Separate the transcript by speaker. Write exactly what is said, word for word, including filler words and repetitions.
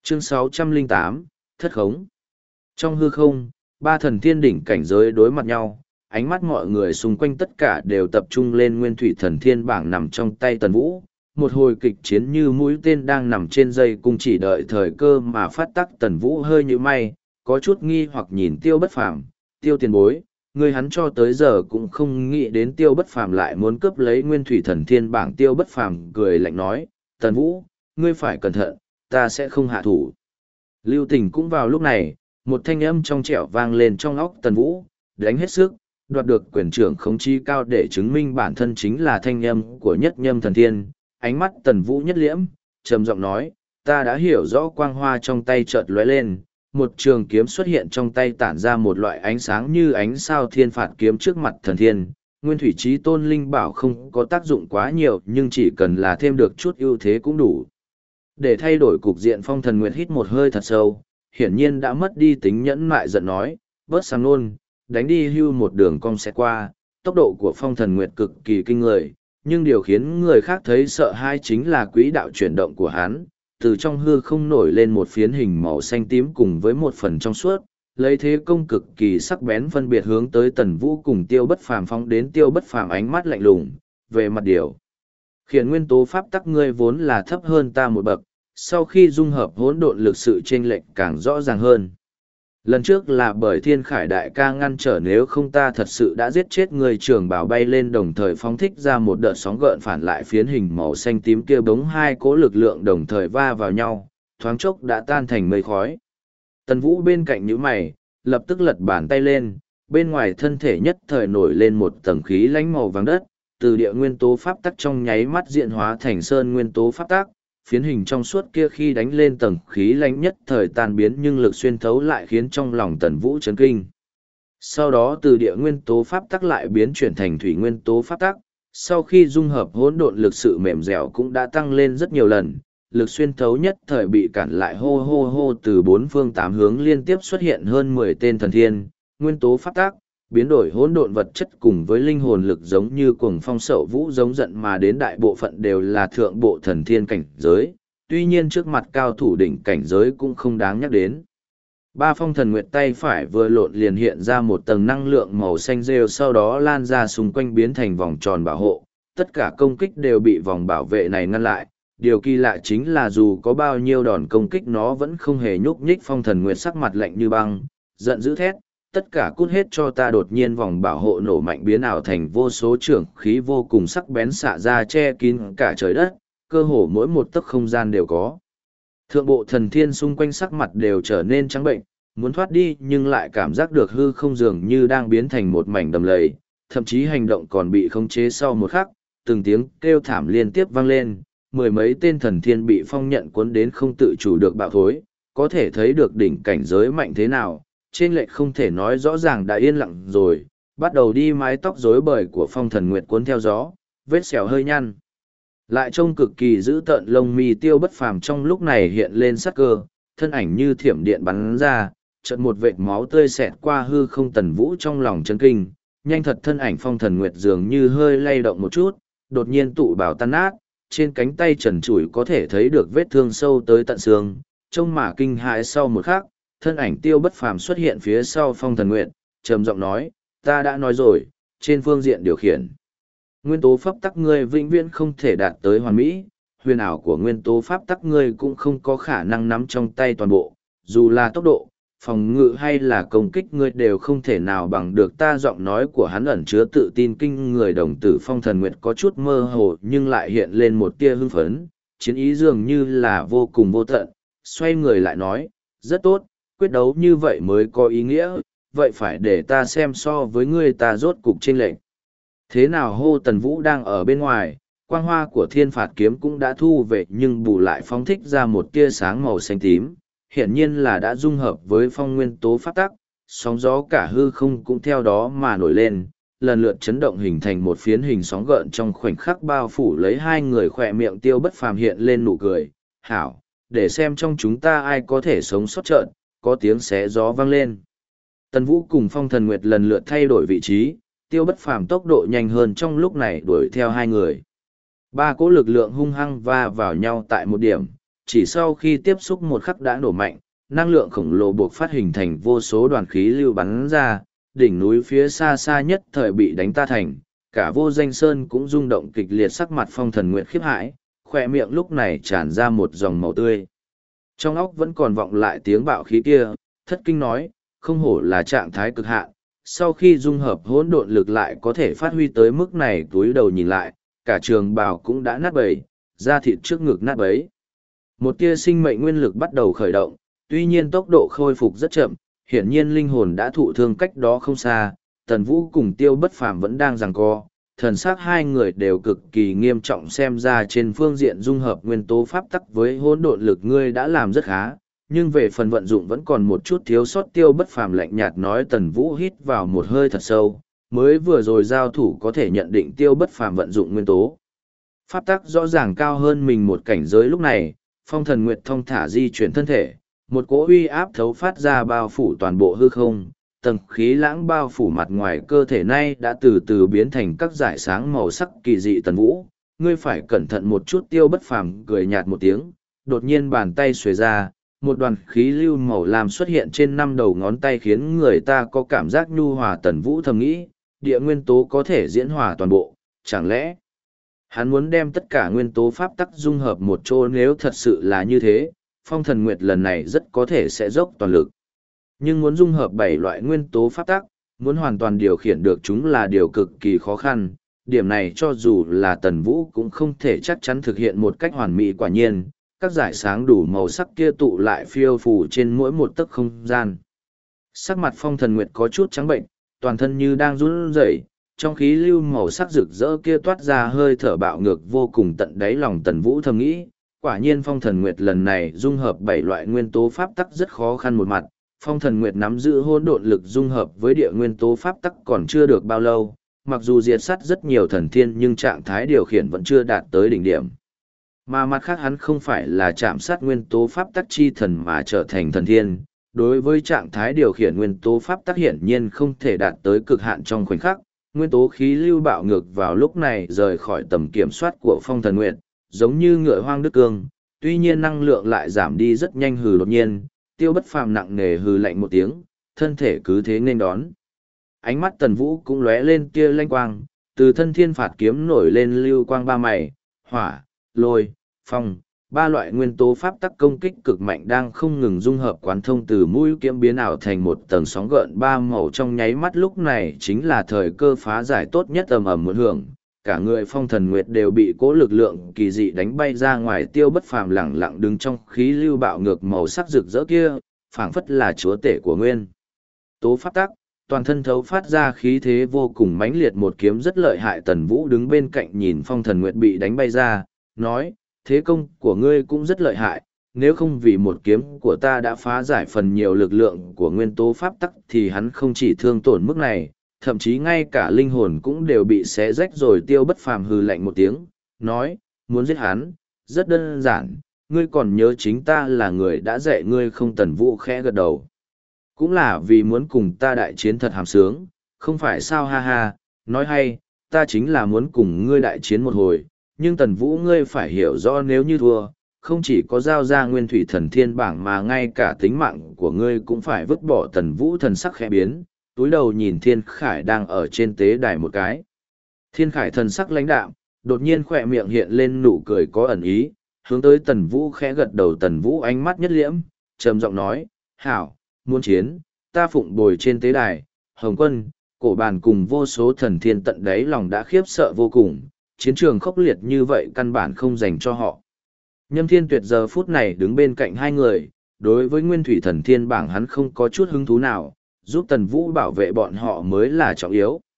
Speaker 1: Chương sáu trăm lẻ tám, Thất khống. Trong hư không, ba thần thiên đỉnh cảnh giới đối mặt nhau, ánh mắt mọi người xung quanh tất cả đều tập trung lên nguyên thủy thần thiên bảng nằm trong tay Tần Vũ. Một hồi kịch chiến như mũi tên đang nằm trên dây cung chỉ đợi thời cơ mà phát tắc. Tần Vũ hơi như may, có chút nghi hoặc nhìn Tiêu Bất Phàm, Tiêu tiền bối, người hắn cho tới giờ cũng không nghĩ đến Tiêu Bất Phàm lại muốn cướp lấy nguyên thủy thần thiên bảng. Tiêu Bất Phàm cười lạnh nói, Tần Vũ, ngươi phải cẩn thận, ta sẽ không hạ thủ. Lưu Tình cũng vào lúc này, một thanh âm trong trẻo vang lên trong óc Tần Vũ, đánh hết sức, đoạt được quyền trưởng khống chi cao để chứng minh bản thân chính là thanh âm của nhất nhâm thần thiên. Ánh mắt Tần Vũ nhất liễm, trầm giọng nói, ta đã hiểu rõ. Quang hoa trong tay chợt lóe lên, một trường kiếm xuất hiện trong tay tản ra một loại ánh sáng như ánh sao thiên phạt kiếm trước mặt thần thiên. Nguyên thủy chí tôn linh bảo không có tác dụng quá nhiều nhưng chỉ cần là thêm được chút ưu thế cũng đủ. Để thay đổi cục diện, Phong Thần Nguyệt hít một hơi thật sâu, hiển nhiên đã mất đi tính nhẫn nại, giận nói, bớt sang nôn, đánh đi hưu một đường cong sẽ qua. Tốc độ của Phong Thần Nguyệt cực kỳ kinh người, nhưng điều khiến người khác thấy sợ hãi chính là quỹ đạo chuyển động của hắn. Từ trong hư không nổi lên một phiến hình màu xanh tím cùng với một phần trong suốt, lấy thế công cực kỳ sắc bén phân biệt hướng tới Tần Vũ cùng Tiêu Bất Phàm phóng đến. Tiêu Bất Phàm ánh mắt lạnh lùng, về mặt điều khiển nguyên tố pháp tắc ngươi vốn là thấp hơn ta một bậc, sau khi dung hợp hỗn độn lực sự chênh lệch càng rõ ràng hơn. Lần trước là bởi Thiên Khải đại ca ngăn trở, nếu không ta thật sự đã giết chết người. Trường bảo bay lên đồng thời phóng thích ra một đợt sóng gợn phản lại phiến hình màu xanh tím kia, bóng hai cỗ lực lượng đồng thời va vào nhau, thoáng chốc đã tan thành mây khói. Tần Vũ bên cạnh nhíu mày, lập tức lật bàn tay lên, bên ngoài thân thể nhất thời nổi lên một tầng khí lãnh màu vàng đất, từ địa nguyên tố pháp tắc trong nháy mắt diễn hóa thành sơn nguyên tố pháp tắc. Phiến hình trong suốt kia khi đánh lên tầng khí lãnh nhất thời tan biến, nhưng lực xuyên thấu lại khiến trong lòng Tần Vũ chấn kinh. Sau đó từ địa nguyên tố pháp tắc lại biến chuyển thành thủy nguyên tố pháp tắc, sau khi dung hợp hỗn độn lực sự mềm dẻo cũng đã tăng lên rất nhiều lần, lực xuyên thấu nhất thời bị cản lại. Hô hô hô, từ bốn phương tám hướng liên tiếp xuất hiện hơn mười tên thần thiên, nguyên tố pháp tắc, biến đổi hỗn độn vật chất cùng với linh hồn lực giống như cuồng phong sậu vũ giống giận mà đến, đại bộ phận đều là thượng bộ thần thiên cảnh giới, tuy nhiên trước mặt cao thủ đỉnh cảnh giới cũng không đáng nhắc đến. Ba Phong Thần Nguyệt tay phải vừa lộn liền hiện ra một tầng năng lượng màu xanh rêu, sau đó lan ra xung quanh biến thành vòng tròn bảo hộ, tất cả công kích đều bị vòng bảo vệ này ngăn lại. Điều kỳ lạ chính là dù có bao nhiêu đòn công kích nó vẫn không hề nhúc nhích. Phong Thần Nguyệt sắc mặt lạnh như băng, giận dữ thét, tất cả cút hết cho ta. Đột nhiên vòng bảo hộ nổ mạnh biến ảo thành vô số trưởng khí vô cùng sắc bén xạ ra che kín cả trời đất, cơ hồ mỗi một tấc không gian đều có. Thượng bộ thần thiên xung quanh sắc mặt đều trở nên trắng bệnh, muốn thoát đi nhưng lại cảm giác được hư không dường như đang biến thành một mảnh đầm lầy, thậm chí hành động còn bị khống chế. Sau một khắc, từng tiếng kêu thảm liên tiếp vang lên, mười mấy tên thần thiên bị phong nhận cuốn đến không tự chủ được bạo thối, có thể thấy được đỉnh cảnh giới mạnh thế nào. Trên lệch không thể nói rõ ràng đã yên lặng rồi, bắt đầu đi. Mái tóc rối bời của Phong Thần Nguyệt cuốn theo gió, vết sẹo hơi nhăn lại trông cực kỳ dữ tợn. Lông mi Tiêu Bất Phàm trong lúc này hiện lên sắc cơ, thân ảnh như thiểm điện bắn ra, chợt một vệt máu tươi xẹt qua hư không. Tần Vũ trong lòng chấn kinh, nhanh thật, thân ảnh Phong Thần Nguyệt dường như hơi lay động một chút, đột nhiên tụ bảo tan nát, trên cánh tay trần trụi có thể thấy được vết thương sâu tới tận xương, trông mà kinh hãi. Sau một khắc, thân ảnh Tiêu Bất Phàm xuất hiện phía sau Phong Thần Nguyệt, trầm giọng nói, ta đã nói rồi, trên phương diện điều khiển nguyên tố pháp tắc ngươi vĩnh viễn không thể đạt tới hoàn mỹ, huyền ảo của nguyên tố pháp tắc ngươi cũng không có khả năng nắm trong tay toàn bộ, dù là tốc độ, phòng ngự hay là công kích ngươi đều không thể nào bằng được ta. Giọng nói của hắn ẩn chứa tự tin kinh người. Đồng tử Phong Thần Nguyệt có chút mơ hồ nhưng lại hiện lên một tia hưng phấn, chiến ý dường như là vô cùng vô tận. Xoay người lại nói, rất tốt, quyết đấu như vậy mới có ý nghĩa, vậy phải để ta xem so với ngươi ta rốt cục chênh lệch thế nào. Hô, Tần Vũ đang ở bên ngoài, quang hoa của thiên phạt kiếm cũng đã thu về nhưng bù lại phóng thích ra một tia sáng màu xanh tím, hiển nhiên là đã dung hợp với phong nguyên tố pháp tắc. Sóng gió cả hư không cũng theo đó mà nổi lên, lần lượt chấn động hình thành một phiến hình sóng gợn trong khoảnh khắc bao phủ lấy hai người. Khỏe miệng Tiêu Bất Phàm hiện lên nụ cười, hảo, để xem trong chúng ta ai có thể sống sót. trợn có tiếng xé gió vang lên. Tần Vũ cùng Phong Thần Nguyệt lần lượt thay đổi vị trí, Tiêu Bất Phàm tốc độ nhanh hơn trong lúc này đuổi theo hai người. Ba cỗ lực lượng hung hăng va vào nhau tại một điểm, chỉ sau khi tiếp xúc một khắc đã nổ mạnh, năng lượng khổng lồ buộc phát hình thành vô số đoàn khí lưu bắn ra, đỉnh núi phía xa xa nhất thời bị đánh ta thành, cả vô danh sơn cũng rung động kịch liệt, sắc mặt Phong Thần Nguyệt khiếp hãi, khỏe miệng lúc này tràn ra một dòng màu tươi. Trong óc vẫn còn vọng lại tiếng bạo khí kia, thất kinh nói, không hổ là trạng thái cực hạn, sau khi dung hợp hỗn độn lực lại có thể phát huy tới mức này. Túi đầu nhìn lại, cả trường bào cũng đã nát bầy, da thịt trước ngực nát bấy. Một tia sinh mệnh nguyên lực bắt đầu khởi động, tuy nhiên tốc độ khôi phục rất chậm, hiển nhiên linh hồn đã thụ thương cách đó không xa. Tần Vũ cùng Tiêu Bất Phàm vẫn đang giằng co, thần sắc hai người đều cực kỳ nghiêm trọng, xem ra trên phương diện dung hợp nguyên tố pháp tắc với hỗn độn lực ngươi đã làm rất khá, nhưng về phần vận dụng vẫn còn một chút thiếu sót. Tiêu Bất Phàm lạnh nhạt nói. Tần Vũ hít vào một hơi thật sâu, mới vừa rồi giao thủ có thể nhận định Tiêu Bất Phàm vận dụng nguyên tố pháp tắc rõ ràng cao hơn mình một cảnh giới. Lúc này, Phong Thần Nguyệt thong thả di chuyển thân thể, một cỗ uy áp thấu phát ra bao phủ toàn bộ hư không, tầng khí lãng bao phủ mặt ngoài cơ thể nay đã từ từ biến thành các dải sáng màu sắc kỳ dị. Tần Vũ, ngươi phải cẩn thận một chút. Tiêu Bất Phàm cười nhạt một tiếng, đột nhiên bàn tay xuề ra, một đoàn khí lưu màu lam xuất hiện trên năm đầu ngón tay khiến người ta có cảm giác nhu hòa. Tần Vũ thầm nghĩ, địa nguyên tố có thể diễn hòa toàn bộ, chẳng lẽ hắn muốn đem tất cả nguyên tố pháp tắc dung hợp một chỗ? Nếu thật sự là như thế, Phong Thần Nguyệt lần này rất có thể sẽ dốc toàn lực. Nhưng muốn dung hợp bảy loại nguyên tố pháp tắc, muốn hoàn toàn điều khiển được chúng là điều cực kỳ khó khăn. Điểm này cho dù là Tần Vũ cũng không thể chắc chắn thực hiện một cách hoàn mỹ. Quả nhiên, các dải sáng đủ màu sắc kia tụ lại phiêu phù trên mỗi một tấc không gian. Sắc mặt Phong Thần Nguyệt có chút trắng bệnh, toàn thân như đang run rẩy, trong khí lưu màu sắc rực rỡ kia toát ra hơi thở bạo ngược vô cùng. Tận đáy lòng Tần Vũ thầm nghĩ, quả nhiên Phong Thần Nguyệt lần này dung hợp bảy loại nguyên tố pháp tắc rất khó khăn. Một mặt, Phong Thần Nguyệt nắm giữ hỗn độn lực dung hợp với địa nguyên tố pháp tắc còn chưa được bao lâu, mặc dù diệt sát rất nhiều thần thiên nhưng trạng thái điều khiển vẫn chưa đạt tới đỉnh điểm. Mà mặt khác hắn không phải là chạm sát nguyên tố pháp tắc chi thần mà trở thành thần thiên, đối với trạng thái điều khiển nguyên tố pháp tắc hiển nhiên không thể đạt tới cực hạn trong khoảnh khắc. Nguyên tố khí lưu bạo ngược vào lúc này rời khỏi tầm kiểm soát của Phong Thần Nguyệt, giống như ngựa hoang đứt cương, tuy nhiên năng lượng lại giảm đi rất nhanh. Hừ, đột nhiên Tiêu Bất Phàm nặng nề hừ lạnh một tiếng, thân thể cứ thế nên đón. Ánh mắt Tần Vũ cũng lóe lên tia lanh quang, từ thân thiên phạt kiếm nổi lên lưu quang ba mày, hỏa, lôi, phong, ba loại nguyên tố pháp tắc công kích cực mạnh đang không ngừng dung hợp quán thông, từ mũi kiếm biến ảo thành một tầng sóng gợn ba màu trong nháy mắt. Lúc này chính là thời cơ phá giải tốt nhất. Ầm ầm một hưởng, cả người Phong Thần Nguyệt đều bị cố lực lượng kỳ dị đánh bay ra ngoài. Tiêu Bất Phàm lẳng lặng đứng trong khí lưu bạo ngược màu sắc rực rỡ kia, phảng phất là chúa tể của nguyên tố pháp tắc, toàn thân thấu phát ra khí thế vô cùng mãnh liệt, một kiếm rất lợi hại. Tần Vũ đứng bên cạnh nhìn Phong Thần Nguyệt bị đánh bay ra, nói, thế công của ngươi cũng rất lợi hại, nếu không vì một kiếm của ta đã phá giải phần nhiều lực lượng của nguyên tố pháp tắc thì hắn không chỉ thương tổn mức này, thậm chí ngay cả linh hồn cũng đều bị xé rách rồi. Tiêu Bất Phàm hừ lạnh một tiếng, nói, muốn giết hắn, rất đơn giản, ngươi còn nhớ chính ta là người đã dạy ngươi không? Tần Vũ khẽ gật đầu, cũng là vì muốn cùng ta đại chiến thật hàm sướng, không phải sao? Ha ha, nói hay, ta chính là muốn cùng ngươi đại chiến một hồi, nhưng Tần Vũ ngươi phải hiểu rõ, nếu như thua, không chỉ có giao ra nguyên thủy thần thiên bảng mà ngay cả tính mạng của ngươi cũng phải vứt bỏ. Tần Vũ thần sắc khẽ biến, túi đầu nhìn Thiên Khải đang ở trên tế đài một cái. Thiên Khải thần sắc lãnh đạm, đột nhiên khỏe miệng hiện lên nụ cười có ẩn ý, hướng tới Tần Vũ khẽ gật đầu. Tần Vũ ánh mắt nhất liễm, trầm giọng nói, hảo, muốn chiến, ta phụng bồi trên tế đài. Hồng Quân, Cổ Bàn cùng vô số thần thiên tận đáy lòng đã khiếp sợ vô cùng, chiến trường khốc liệt như vậy căn bản không dành cho họ. Nhâm Thiên Tuyệt giờ phút này đứng bên cạnh hai người, đối với nguyên thủy thần thiên bảng hắn không có chút hứng thú nào, giúp Tần Vũ bảo vệ bọn họ mới là trọng yếu.